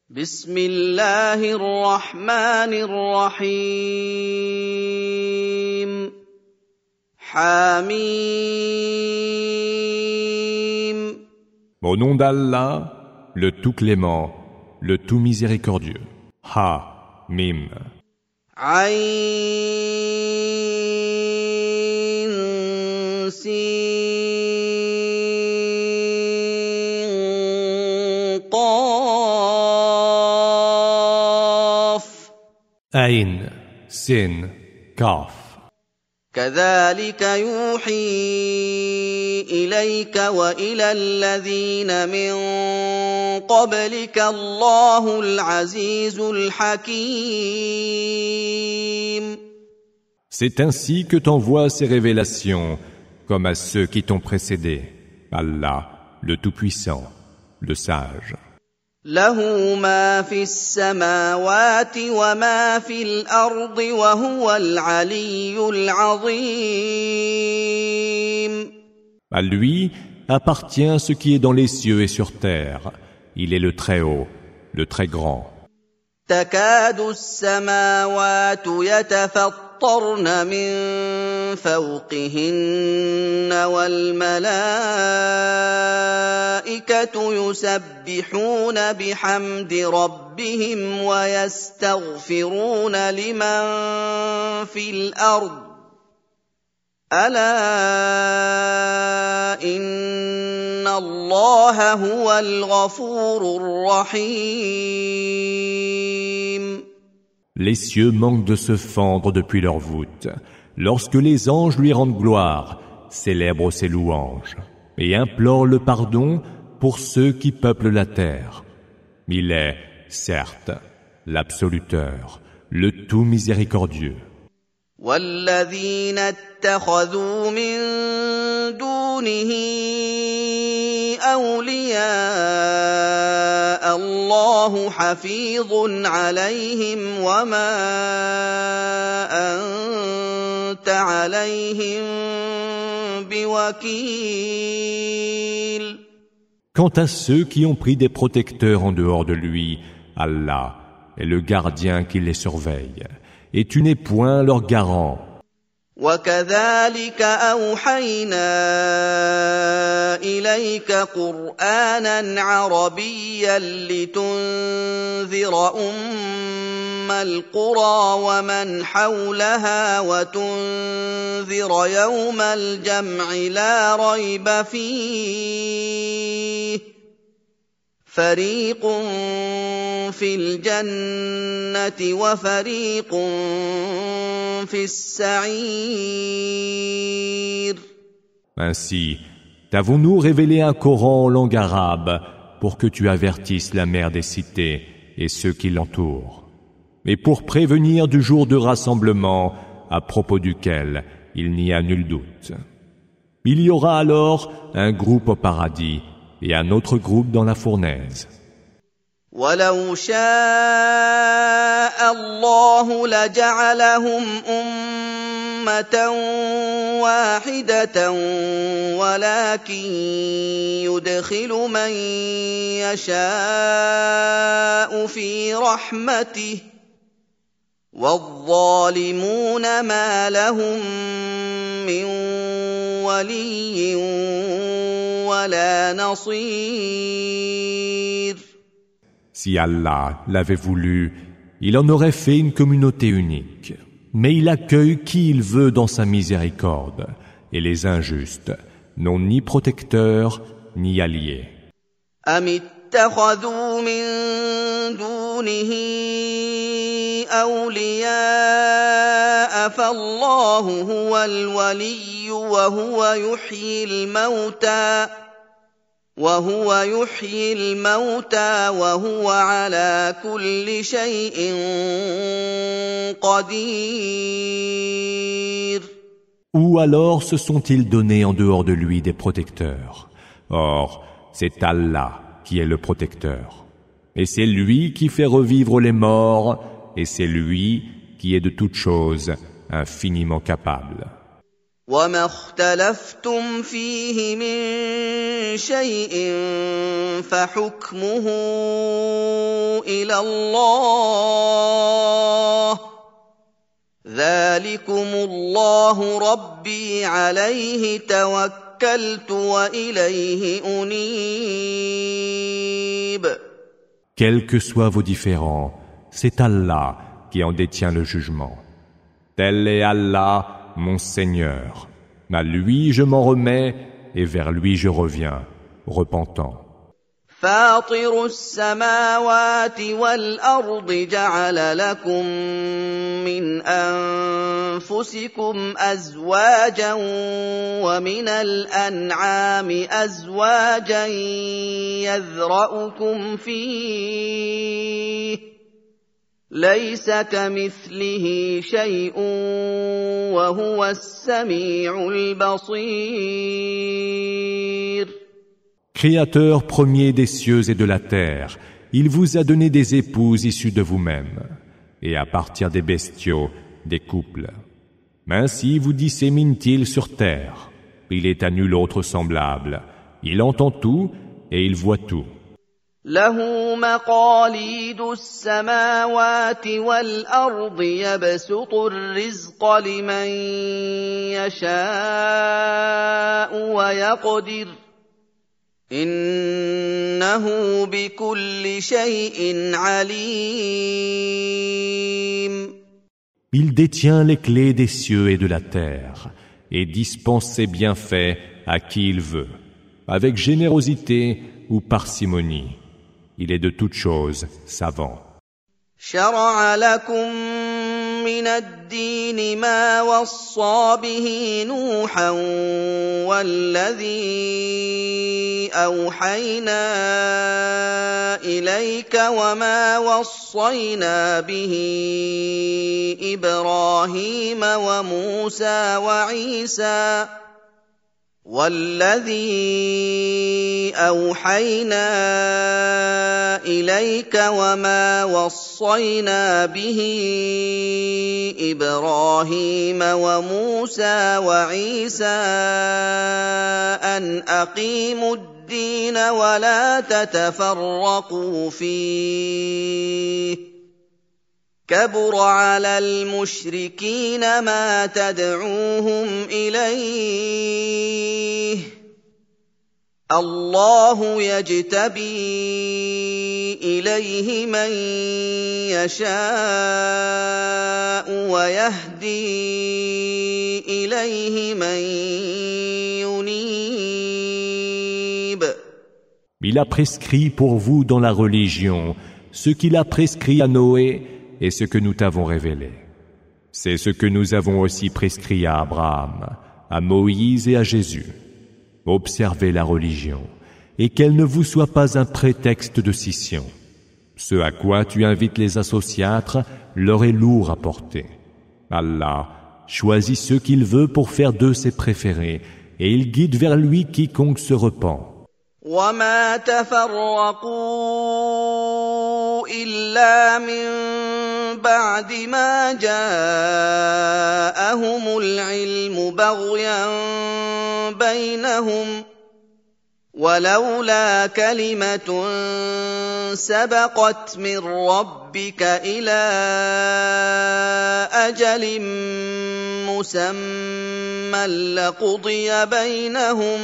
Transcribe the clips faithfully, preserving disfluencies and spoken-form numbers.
بسم الله الرحمن الرحيم حميم Au nom d'Allah, le tout clément, le tout miséricordieux. Ha, Mim. عين سين قاف Ain, Sin, Kaf. كذلك يوحي إليك وإلى الذين من قبلك الله العزيز الحكيم. C'est ainsi que t'envoie ces révélations, comme à ceux qui t'ont précédé. Allah, le Tout-Puissant, le Sage. له ما في السماوات وما في الأرض وهو العلي العظيم. À lui appartient ce qui est dans les cieux et sur terre. Il est le Très-Haut, le Très-Grand. تكاد السماوات يتفطرن من فوقهن والملائكة يسبحون بحمد ربهم ويستغفرون لمن في الأرض ألا إن الله هو الغفور الرحيم. Les cieux manquent de se fendre depuis leur voûte, lorsque les anges lui rendent gloire, célèbrent ses louanges, et implorent le pardon pour ceux qui peuplent la terre. Il est, certes, l'absoluteur, le tout miséricordieux. والذين اتخذوا من دونه أولياء الله حفيظ عليهم وما أنت عليهم بوكيل. Quant à ceux qui ont pris des protecteurs en dehors de lui, Allah est le gardien qui les surveille, et tu n'es point leur garant. وكذلك أوحينا إليك قرآنا عربيا لتنذر أم القرى ومن حولها وتنذر يوم الجمع لا ريب فيه فريق في الجنة وفريق في السعير. Ainsi, t'avons-nous révélé un Coran en langue arabe pour que tu avertisses la mère des cités et ceux qui l'entourent, et pour prévenir du jour de rassemblement à propos duquel il n'y a nul doute. Il y aura alors un groupe au paradis et un autre groupe dans la fournaise. ولو شاء الله لجعلهم أمة واحدة ولكن يدخل من يشاء في رحمته والظالمون ما لهم من ولي ولا نصير. Si Allah l'avait voulu, il en aurait fait une communauté unique. Mais il accueille qui il veut dans sa miséricorde, et les injustes n'ont ni protecteur ni allié. أم اتخذوا من دونه أولياء فالله هو الولي وهو يحيي الموتى وهو يحيي الموتى وهو على كل شيء قدير. Ou alors se sont-ils donnés en dehors de lui des protecteurs? Or, c'est Allah qui est le protecteur. Et c'est lui qui fait revivre les morts, et c'est lui qui est de toutes choses infiniment capable. وما اختلفتم فيه من شيء فحكمه إلى الله ذلكم الله ربي عليه توكلت وإليه أنيب. Quels que soient vos différends, c'est Allah qui en détient le jugement. Tel est Allah, mon Seigneur. À lui je m'en remets et vers lui je reviens, repentant. فاطر السماوات والأرض جعل لكم من أنفسكم أزواجا ومن الأنعام أزواجا يذرأكم فيه ليس كمثله شيء وهو السميع البصير. Créateur premier des cieux et de la terre, il vous a donné des épouses issues de vous-même, et à partir des bestiaux, des couples. Ainsi vous dissémine-t-il sur terre. Il est à nul autre semblable. Il entend tout et il voit tout. له مقاليد السماوات والأرض يبسط الرزق لمن يشاء ويقدر إنه بكل شيء عليم. Il détient les clés des cieux et de la terre et dispense ses bienfaits à qui il veut, avec générosité ou parcimonie. Il est de toutes choses savant. شرع لكم من الدين ما وصى به نوحا والذي أوحينا إليك وما وصينا به إبراهيم وموسى وعيسى والذي أوحينا إليك وما وصينا به إبراهيم وموسى وعيسى أن أقيموا الدين ولا تتفرقوا فيه كبر على المشركين ما تدعوهم إليه الله يجتبي إليه من يشاء ويهدي إليه من ينيب. Il a prescrit pour vous dans la religion ce qu'il a prescrit à Noé et ce que nous t'avons révélé. C'est ce que nous avons aussi prescrit à Abraham, à Moïse et à Jésus. Observez la religion, et qu'elle ne vous soit pas un prétexte de scission. Ce à quoi tu invites les associatres leur est lourd à porter. Allah choisit ceux qu'il veut pour faire d'eux ses préférés, et il guide vers lui quiconque se repent. وما تفرقوا إلا من بعد ما جاءهم العلم بغيا بينهم ولولا كلمة سبقت من ربك إلى أجل مسمى لقضي بينهم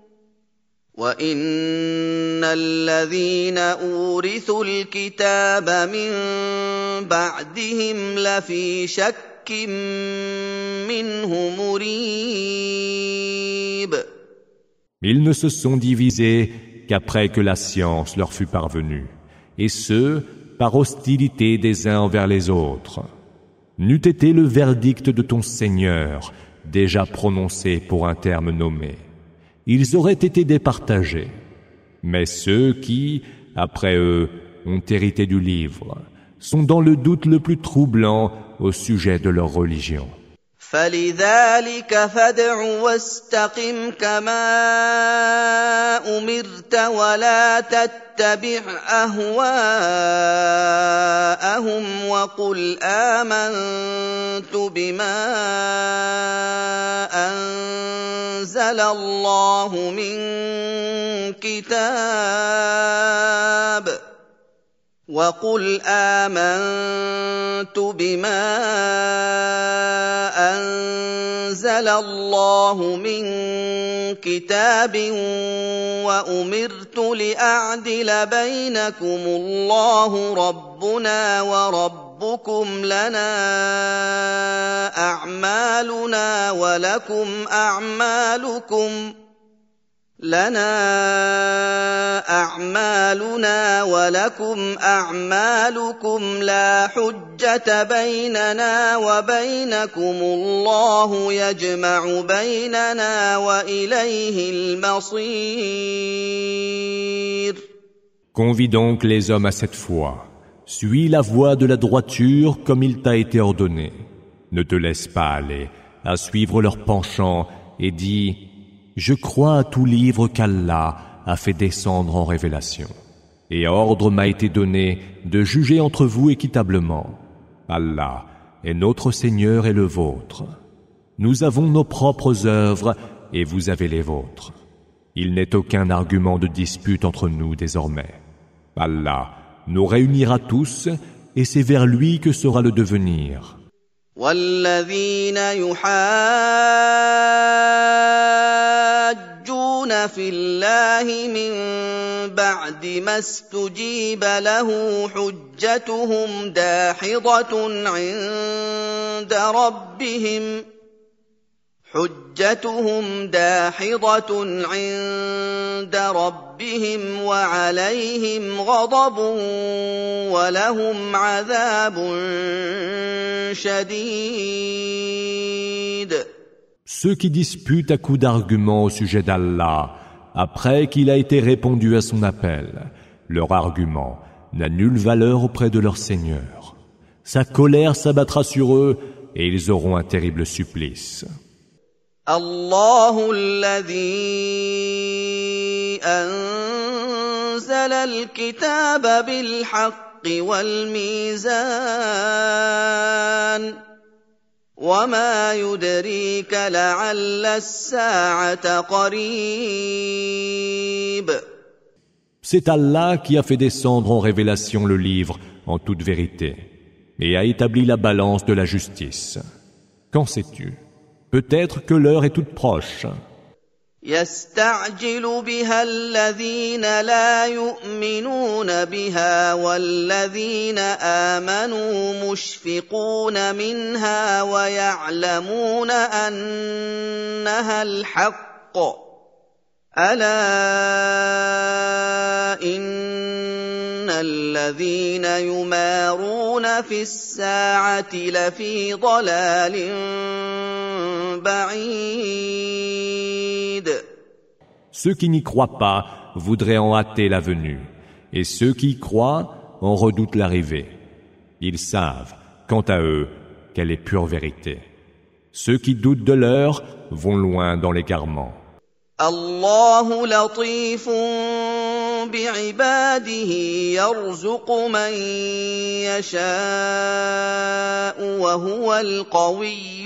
وَإِنَّ الَّذِينَ أُورِثُوا الْكِتَابَ مِن بَعْدِهِمْ لَفِي شَكٍّ مِّنْهُ مُرِيبٍ. Ils ne se sont divisés qu'après que la science leur fut parvenue, et ce, par hostilité des uns envers les autres. N'eût été le verdict de ton Seigneur déjà prononcé pour un terme nommé, ils auraient été départagés. Mais ceux qui, après eux, ont hérité du livre, sont dans le doute le plus troublant au sujet de leur religion. فَلِذَلِكَ فَادْعُ وَاسْتَقِمْ كَمَا أُمِرْتَ وَلَا تَتَّبِعْ أَهْوَاءَهُمْ وقل آمنت بما أنزل الله من كتاب وقل آمنت بما أنزل الله من كتاب وأمرت لأعدل بينكم الله ربنا وربكم لنا أعمالنا ولكم أعمالكم لنا أعمالنا ولكم أعمالكم لا حجة بيننا وبينكم الله يجمع بيننا وإليه المصير. Convie donc les hommes à cette foi. Suis la voie de la droiture comme il t'a été ordonné. Ne te laisse pas aller à suivre leurs penchants et dis: je crois à tout livre qu'Allah a fait descendre en révélation. Et ordre m'a été donné de juger entre vous équitablement. Allah est notre Seigneur et le vôtre. Nous avons nos propres œuvres et vous avez les vôtres. Il n'est aucun argument de dispute entre nous désormais. Allah nous réunira tous et c'est vers lui que sera le devenir. والذين يحاجون في الله من بعد ما استجيب له حجتهم داحضة عند ربهم حجتهم داحضة عند ربهم وعليهم غضب ولهم عذاب شديد. Ceux qui disputent à coups d'arguments au sujet d'Allah, après qu'il a été répondu à son appel, leur argument n'a nulle valeur auprès de leur Seigneur. Sa colère s'abattra sur eux et ils auront un terrible supplice. الله الذي أنزل الكتاب بالحق والميزان وما يدريك لعل الساعة قريب. C'est Allah qui a fait descendre en révélation le livre en toute vérité et a établi la balance de la justice. Qu'en sais-tu? Peut-être que l'heure est toute proche. يستعجل بها الذين لا يؤمنون بها والذين آمنوا مشفقون منها ويعلمون أنها الحق ألا إن الذين يمارون في الساعة لفي ضلال بعيد. Ceux qui n'y croient pas voudraient en hâter la venue, et ceux qui y croient en redoutent l'arrivée. Ils savent, quant à eux, qu'elle est pure vérité. Ceux qui doutent de l'heure vont loin dans l'égarement. الله لطيف بعباده يرزق من يشاء وهو القوي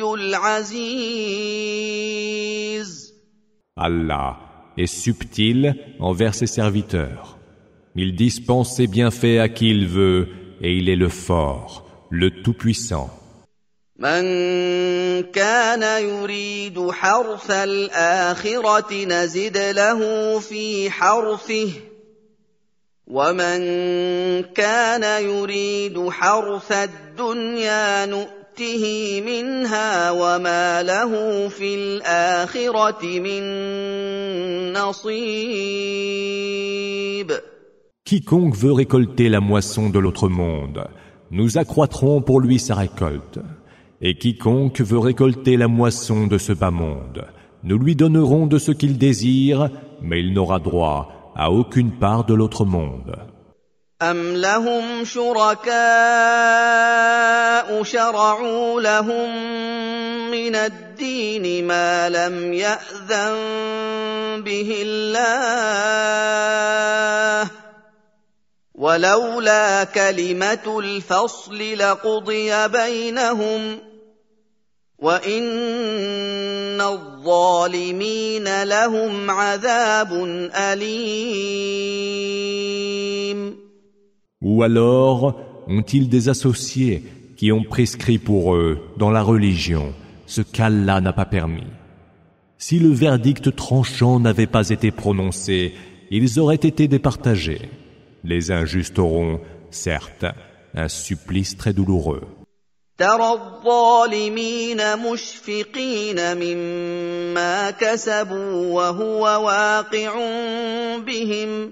العزيز. Allah est subtil envers ses serviteurs. Il dispense ses bienfaits à qui il veut et il est le fort, le tout-puissant. من كان يريد حرث الآخرة نزد له في حرثه ومن كان يريد حرث الدنيا نؤته منها وما له في الآخرة من نصيب. Quiconque veut récolter la moisson de l'autre monde, nous accroîtrons pour lui sa récolte. Et quiconque veut récolter la moisson de ce bas monde, nous lui donnerons de ce qu'il désire, mais il n'aura droit à aucune part de l'autre monde. أم لهم شركاء شرعوا لهم من الدين ما لم يأذن به الله ولولا كلمة الفصل لقضي بينهم وإن الظالمين لهم عذاب أليم. Ou alors ont-ils des associés qui ont prescrit pour eux dans la religion ce qu'Allah n'a pas permis? Si le verdict tranchant n'avait pas été prononcé, ils auraient été départagés. Les injustes auront, certes, un supplice très douloureux. ترى الظالمين مشفقين مما كسبوا وهو واقع بهم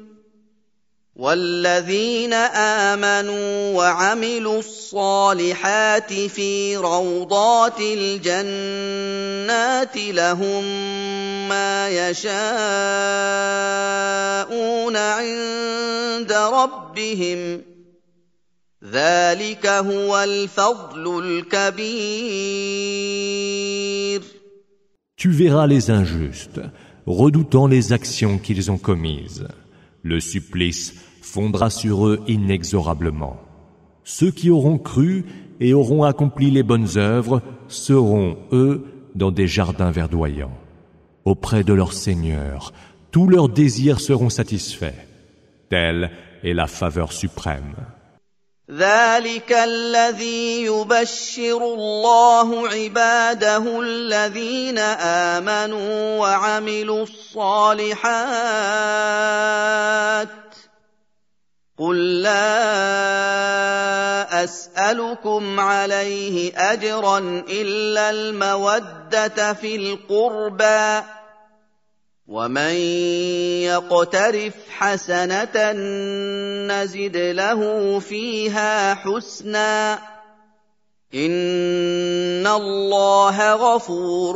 والذين آمنوا وعملوا الصالحات في روضات الجنات لهم ما يشاءون عند ربهم ذلك هو الفضل الكبير. Tu verras les injustes, redoutant les actions qu'ils ont commises. Le supplice fondra sur eux inexorablement. Ceux qui auront cru et auront accompli les bonnes œuvres seront, eux, dans des jardins verdoyants. Auprès de leur Seigneur, tous leurs désirs seront satisfaits. Telle est la faveur suprême. ذلك الذي يبشر الله عباده الذين آمنوا وعملوا الصالحات قل لا أسألكم عليه أجرا إلا المودة في القربى ومن يقترف حسنة نزد له فيها حسنا إن الله غفور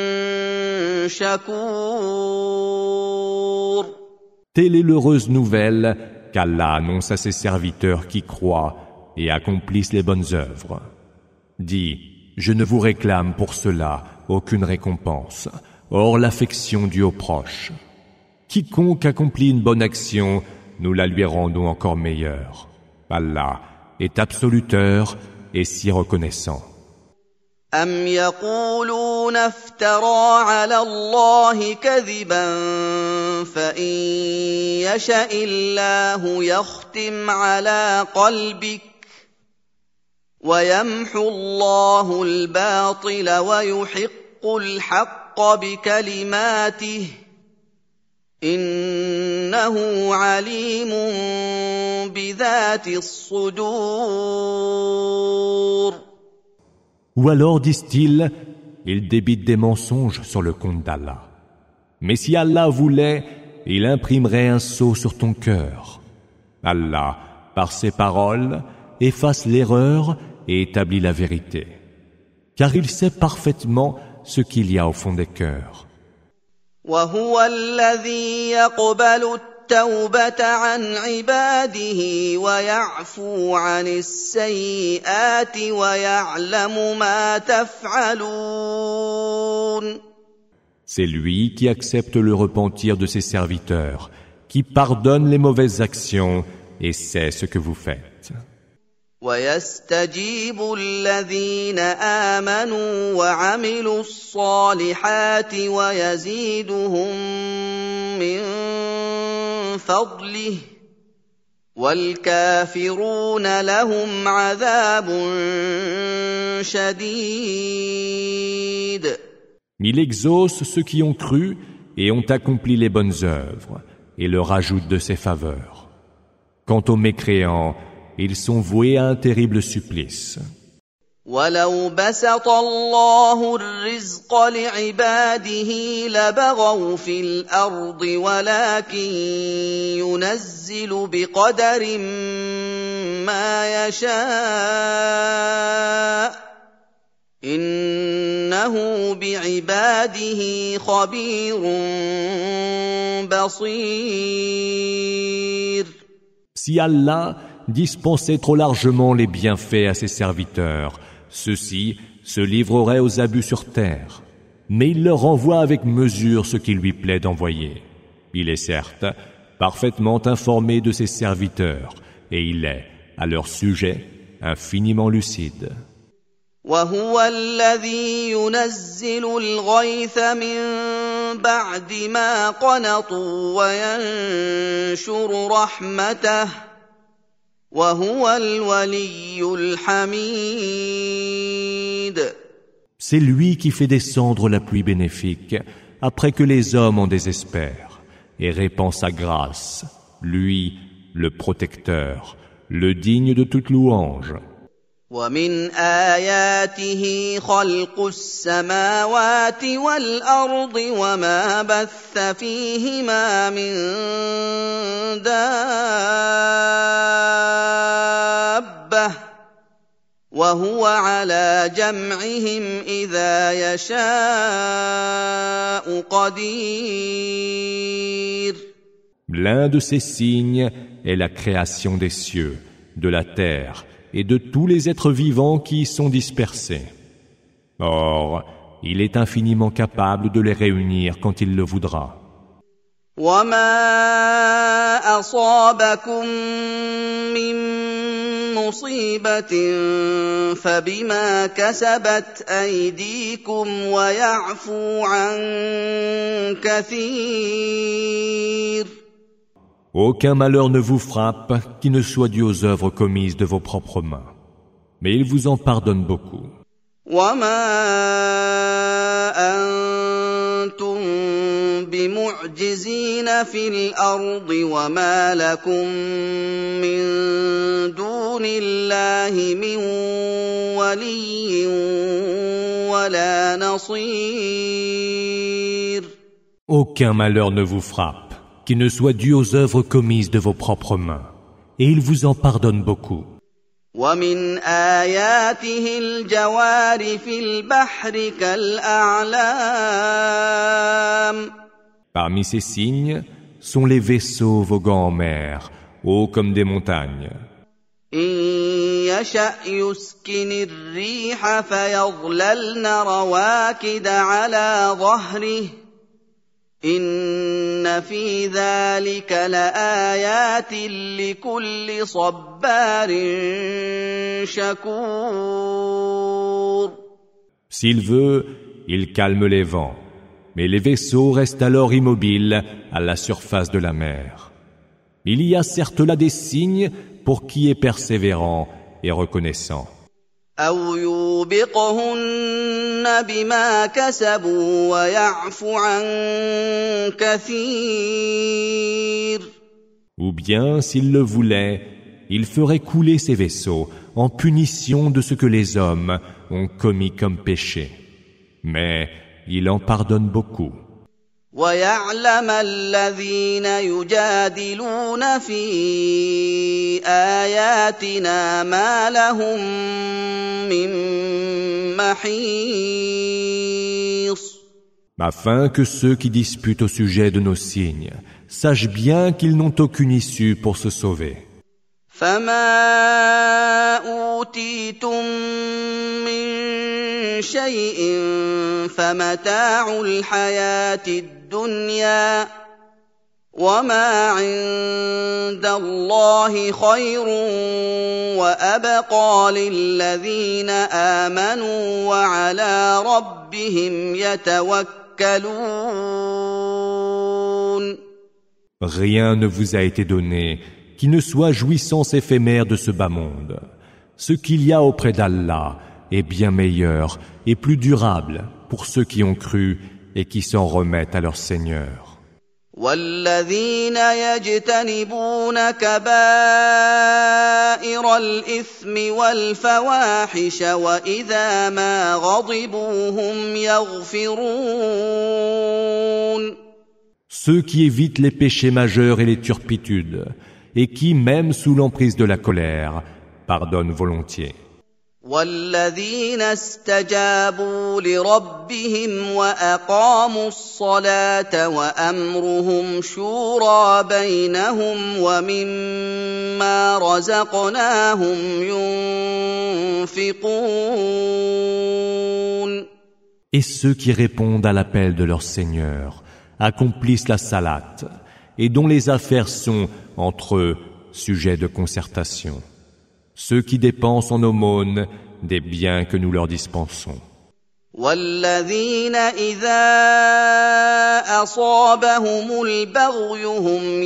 شكور. Telle est l'heureuse nouvelle qu'Allah annonce à ses serviteurs qui croient et accomplissent les bonnes œuvres. Dis, je ne vous réclame pour cela aucune récompense. Or l'affection due aux proches. Quiconque accomplit une bonne action, nous la lui rendons encore meilleure. Allah est absoluteur et si reconnaissant. أم يقولون افترى على الله كذبا فإن يشأ الله يختم على قلبك ويمحو الله الباطل ويحق الحق بكلماته إنه عليم بذات الصدور. Ou alors, disent-ils, ils débitent des mensonges sur le compte d'Allah. Mais si Allah voulait, il imprimerait un sceau sur ton cœur. Allah, par ses paroles, efface l'erreur et établit la vérité. Car il sait parfaitement ce qu'il y a au fond des cœurs. وهو الذي يقبل التوبة عن عباده ويعفو عن السيئات ويعلم ما تفعلون. C'est lui qui accepte le repentir de ses serviteurs, qui pardonne les mauvaises actions et sait ce que vous faites. ويستجيب الذين آمنوا وعملوا الصالحات ويزيدهم من فضله والكافرون لهم عذاب شديد. Il exauce ceux qui ont cru et ont accompli les bonnes œuvres et leur ajoute de ses faveurs. Quant aux mécréants, ils sont voués à un terrible supplice. وَلَوْ بَسَطَ اللَّهُ الرِّزْقَ لِعِبَادِهِ لَبَغَوْا فِي الْأَرْضِ وَلَكِن يُنَزِّلُ بِقَدَرٍ مَّا يَشَاءُ إِنَّهُ بِعِبَادِهِ خَبِيرٌ بَصِيرٌ. Si Allah dispensait trop largement les bienfaits à ses serviteurs, ceux-ci se livreraient aux abus sur terre. Mais il leur envoie avec mesure ce qu'il lui plaît d'envoyer. Il est certes parfaitement informé de ses serviteurs et il est, à leur sujet, infiniment lucide. وهو الذي ينزل الغيث من بعد ما قنطوا وينشر رحمته وهو الولي الحميد. C'est lui qui fait descendre la pluie bénéfique après que les hommes en désespèrent et répand sa grâce, lui, le protecteur, le digne de toute louange. ومن آياته خلق السماوات والأرض وما بث فيهما من دابة وهو على جمعهم إذا يشاء قدير. L'un de ces signes est la création des cieux, de la terre et de tous les êtres vivants qui y sont dispersés. Or, il est infiniment capable de les réunir quand il le voudra. وَمَا أَصَابَكُم مِّن مُّصِيبَةٍ فَبِمَا كَسَبَتْ أَيْدِيكُمْ وَيَعْفُو عَن كَثِيرٍ. Aucun malheur ne vous frappe qui ne soit dû aux œuvres commises de vos propres mains. Mais il vous en pardonne beaucoup. وَمَا أَنتُم بِمُعْجِزِينَ فِي الْأَرْضِ وَمَا لَكُم مِّن دُونِ اللَّهِ مِن وَلِيٍّ وَلَا نَصِيرٍ. Aucun malheur ne vous frappe qui ne soit dû aux œuvres commises de vos propres mains. Et il vous en pardonne beaucoup. وَمِنْ آيَاتِهِ الْجَوَارِ فِي الْبَحْرِ كَالْأَعْلَامِ. Parmi ces signes sont les vaisseaux voguant en mer, hauts comme des montagnes. إِن يَشَأْ يُسْكِنِ الرِّيحَ فَيَظْلَلْنَ رَوَاكِدَ عَلَى ظَهْرِهِ إِنَّ فِي ذَلِكَ لَآيَاتٍ لِكُلِّ صَبَّارٍ شَكُورٍ. S'il veut, il calme les vents, mais les vaisseaux restent alors immobiles à la surface de la mer. Il y a certes là des signes pour qui est persévérant et reconnaissant. أَوْ يُوبِقْهُنَّ بِمَا كَسَبُوا وَيَعْفُ عَن كَثِيرٍ. Ou bien, s'il le voulait, il ferait couler ces vaisseaux en punition de ce que les hommes ont commis comme péché. Mais il en pardonne beaucoup. وَيَعْلَمَ الَّذِينَ يُجَادِلُونَ فِي آيَاتِنَا مَا لَهُم مِّن مَّحِيصٍ. Afin que ceux qui disputent au sujet de nos signes sachent bien qu'ils n'ont aucune issue pour se sauver. فَمَا أُوتِيتُم مِّن شَيْءٍ فَمَتَاعُ الْحَيَاةِ الدُّنْيَا وَمَا عِندَ اللَّهِ خَيْرٌ وَأَبْقَىٰ لِلَّذِينَ آمَنُوا وَعَلَىٰ رَبِّهِمْ يَتَوَكَّلُونَ. Rien ne vous a été donné qui ne soit jouissance éphémère de ce bas monde. Ce qu'il y a auprès d'Allah est bien meilleur et plus durable pour ceux qui ont cru et qui s'en remettent à leur Seigneur. وَالَّذِينَ يَجْتَنِبُونَ كَبَائِرَ الْإِثْمِ وَالْفَوَاحِشَ وَإِذَا مَا غَضِبُوا هُمْ يَغْفِرُونَ. Ceux qui évitent les péchés majeurs et les turpitudes, et qui, même sous l'emprise de la colère, pardonnent volontiers. وَالَّذِينَ اسْتَجَابُوا لِرَبِّهِمْ وَأَقَامُوا الصَّلَاةَ وَأَمْرُهُمْ شُورَىٰ بَيْنَهُمْ وَمِمَّا رَزَقْنَاهُمْ يُنفِقُونَ. Et ceux qui répondent à l'appel de leur Seigneur accomplissent la salate, et dont les affaires sont, entre eux, sujet de concertation, ceux qui dépensent en aumône des biens que nous leur dispensons. والذين إذا أصابهم البغي هم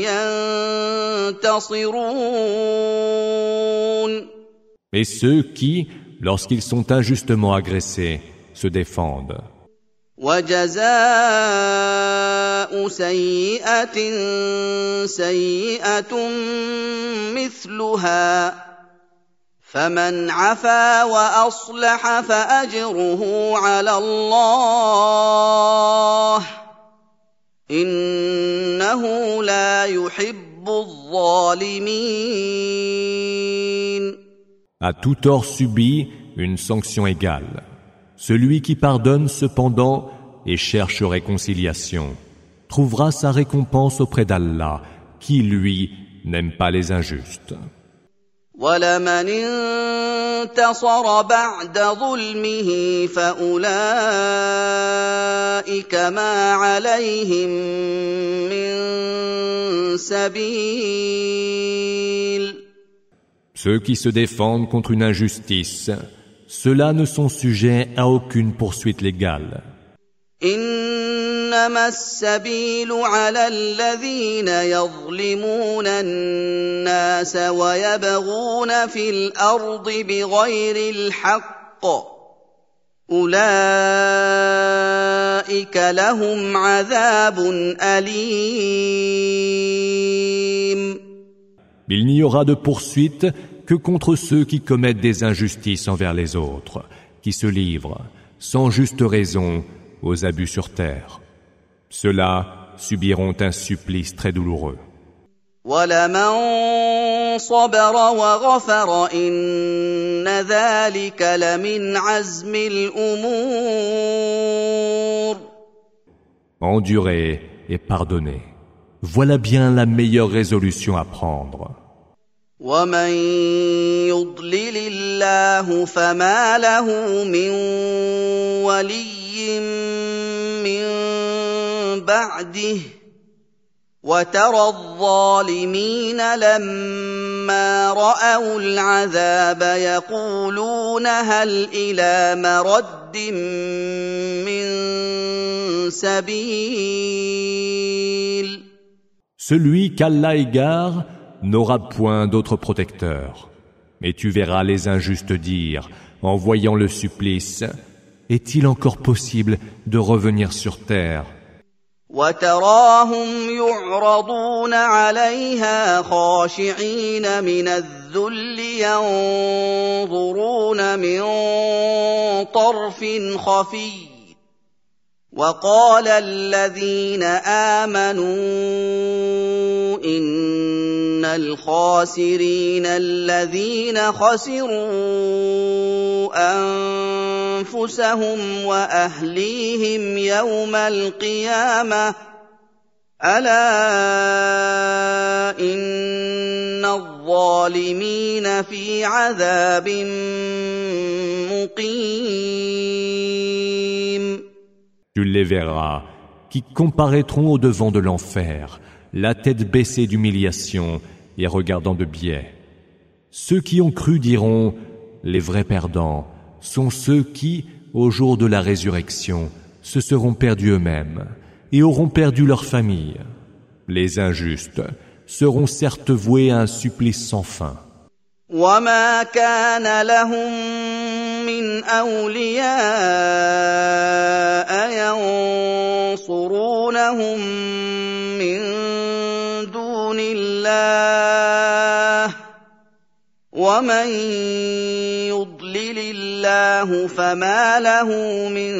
ينتصرون. Et ceux qui, lorsqu'ils sont injustement agressés, se défendent. وجزاء سيئة سيئة مثلها فمن عفا وأصلح فأجره على الله إنه لا يحب الظالمين. À tout tort subi, une sanction égale. Celui qui pardonne cependant et cherche réconciliation trouvera sa récompense auprès d'Allah, qui lui n'aime pas les injustes. وَلَمَنِ انتَصَرَ بَعْدَ ظُلْمِهِ فَأُولَئِكَ مَا عَلَيْهِم مِّن سَبِيلٍ. Ceux qui se défendent contre une injustice, ceux-là ne sont sujets à aucune poursuite légale. إنما السبيل على الذين يظلمون الناس ويبغون في الأرض بغير الحق أولئك لهم عذاب أليم. Il n'y aura de poursuite que contre ceux qui commettent des injustices envers les autres, qui se livrent, sans juste raison, aux abus sur terre. Ceux-là subiront un supplice très douloureux. وَلَمَن صَبَرَ وَغَفَرَ إِنَّ ذَلِكَ لَمِنْ عَزْمِ الْأُمُورِ. Endurer et pardonner. Voilà bien la meilleure résolution à prendre. وَمَن يُضْلِلِ اللَّهُ فَمَا لَهُ مِن وَلِيٍّ مِّن بَعْدِهِ وَتَرَى الظَّالِمِينَ لَمَّا رَأَوُا الْعَذَابَ يَقُولُونَ هَلْ إِلَىٰ مَرَدٍّ مِّن سَبِيلٍ. Celui qu'Allah égare n'aura point d'autre protecteur. Mais tu verras les injustes dire, en voyant le supplice, est-il encore possible de revenir sur terre? وَتَرَاهُمْ يُعْرَضُونَ عَلَيْهَا خَاشِعِينَ مِنَ الذُّلِّ يَنظُرُونَ مِن طَرْفٍ خَفِيٍّ وَقَالَ الَّذِينَ آمَنُوا إِنَّ الْخَاسِرِينَ الَّذِينَ خَسِرُوا أَنفُسَهُمْ وَأَهْلِيهِمْ يَوْمَ الْقِيَامَةِ أَلَا إِنَّ الظَّالِمِينَ فِي عَذَابٍ مُقِيمٍ. Tu les verras, qui comparaîtront au devant de l'enfer, la tête baissée d'humiliation et regardant de biais. Ceux qui ont cru diront, les vrais perdants sont ceux qui, au jour de la résurrection, se seront perdus eux-mêmes et auront perdu leur famille. Les injustes seront certes voués à un supplice sans fin. وَمَا كَانَ لَهُم مِّنْ أَوْلِيَاءَ يَنصُرُونَهُم مِّن دُونِ اللَّهِ وَمَن يُضْلِلِ اللَّهُ فَمَا لَهُ مِن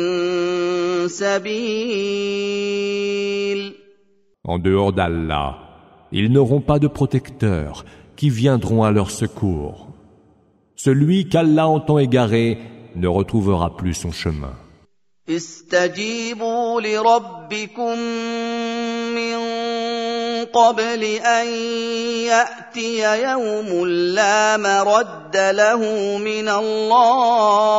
سَبِيلٍ. En dehors d'Allah, ils n'auront pas de protecteurs qui viendront à leur secours. Celui qu'Allah entend égarer ne retrouvera plus son chemin. استجيبوا لربكم من قبل أن يأتي يوم لا مرد له من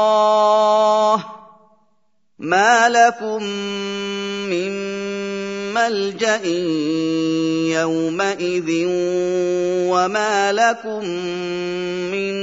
الله ما لكم من ملجأ يومئذ وما لكم من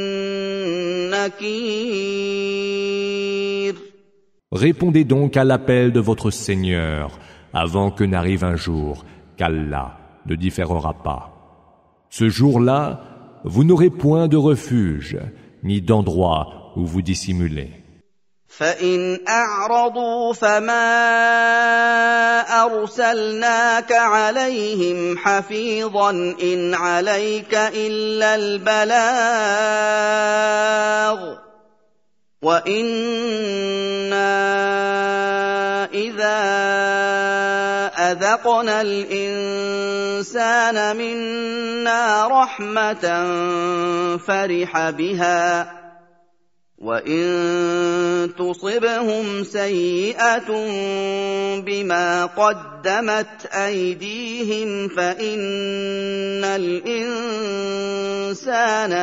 نكير. Répondez donc à l'appel de votre Seigneur avant que n'arrive un jour qu'Allah ne différera pas. Ce jour-là, vous n'aurez point de refuge ni d'endroit où vous dissimuler. فإن أعرضوا فما أرسلناك عليهم حفيظا إن عليك إلا البلاغ وإنا إذا أذقنا الإنسان منا رحمة فرح بها وَإِن تُصِبْهُمْ سَيِّئَةٌ بِمَا قَدَّمَتْ أَيْدِيهِمْ فَإِنَّ الْإِنسَانَ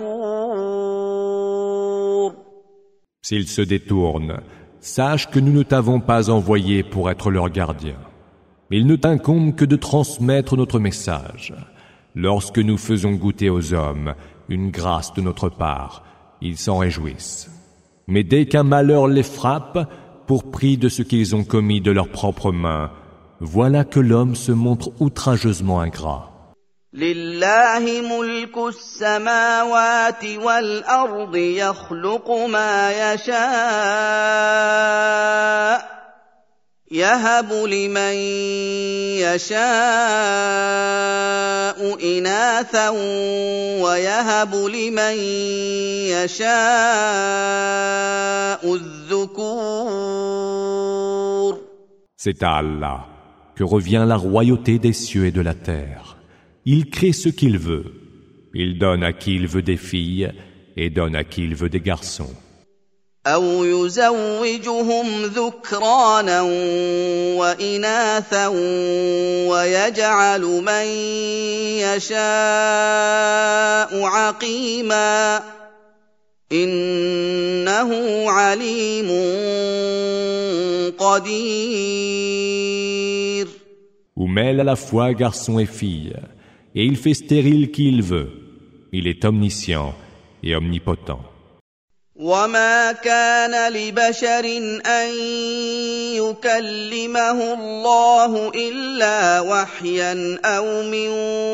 كَفُورٌ. S'ils se détournent, sache que nous ne t'avons pas envoyé pour être leur gardien. Il ne t'incombe que de transmettre notre message. Lorsque nous faisons goûter aux hommes une grâce de notre part, ils s'en réjouissent. Mais dès qu'un malheur les frappe, pour prix de ce qu'ils ont commis de leurs propres mains, voilà que l'homme se montre outrageusement ingrat. لله ملك السماوات والأرض يخلق ما يشاء يهب لمن يشاء إناثا ويهب لمن يشاء الذكور. C'est à Allah que revient la royauté des cieux et de la terre. Il crée ce qu'il veut. Il donne à qui il veut des filles et donne à qui il veut des garçons. أَوْ يُزَوِّجُهُمْ ذُكْرَانًا وَإِنَاثًا وَيَجْعَلُ مَن يَشَاءُ عَقِيمًا إِنَّهُ عَلِيمٌ قَدِيرٌ. Ou mêle à la fois garçons et filles, et il fait stérile qui il veut. Il est omniscient et omnipotent. وَمَا كَانَ لِبَشَرٍ أَن يُكَلِّمَهُ اللَّهُ إِلَّا وَحْيًا أَوْ مِن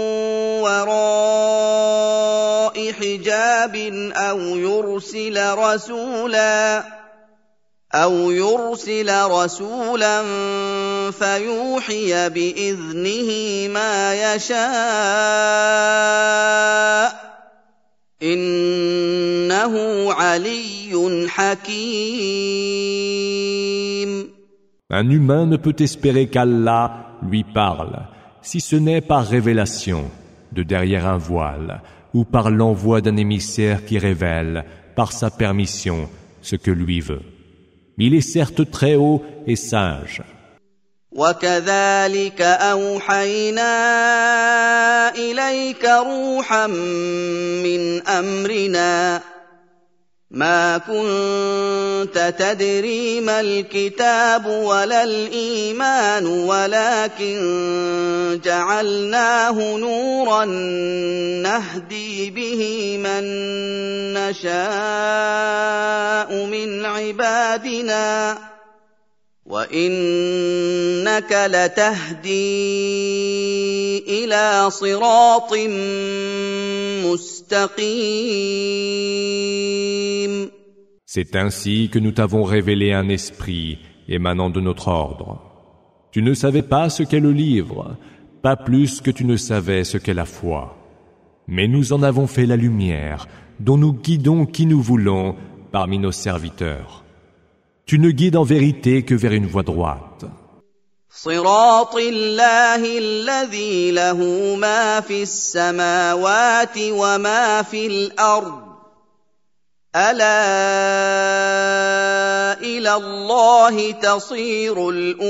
وَرَاءِ حِجَابٍ أَوْ يُرْسِلَ رَسُولًا أَوْ يُرْسِلَ رَسُولًا فَيُوحِيَ بِإِذْنِهِ مَا يَشَاءُ إِنَّهُ عَلِيٌّ حَكِيمٌ. Un humain ne peut espérer qu'Allah lui parle, si ce n'est par révélation, de derrière un voile, ou par l'envoi d'un émissaire qui révèle, par sa permission, ce que lui veut. Il est certes très haut et sage. وَكَذَلِكَ أَوْحَيْنَا إِلَيْكَ رُوحًا مِّنْ أَمْرِنَا مَا كُنتَ تَدْرِي مَا الْكِتَابُ وَلَا الْإِيمَانُ وَلَكِن جَعَلْنَاهُ نُورًا نَّهْدِي بِهِ مَن نَّشَاءُ مِنْ عِبَادِنَا وَإِنَّكَ لَتَهْدِي إِلَىٰ صِرَاطٍ مُّسْتَقِيمٍ. C'est ainsi que nous t'avons révélé un esprit émanant de notre ordre. Tu ne savais pas ce qu'est le livre, pas plus que tu ne savais ce qu'est la foi. Mais nous en avons fait la lumière, dont nous guidons qui nous voulons parmi nos serviteurs. Tu ne guides en vérité que vers une voie droite. صراط الله الذي له ما في السماوات وما في الأرض ألا إلى الله تصير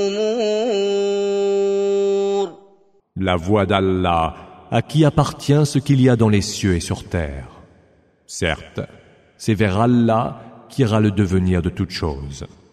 الأمور. La voie d'Allah, à qui appartient ce qu'il y a dans les cieux et sur terre. Certes, c'est vers Allah qu'ira le devenir de toutes choses.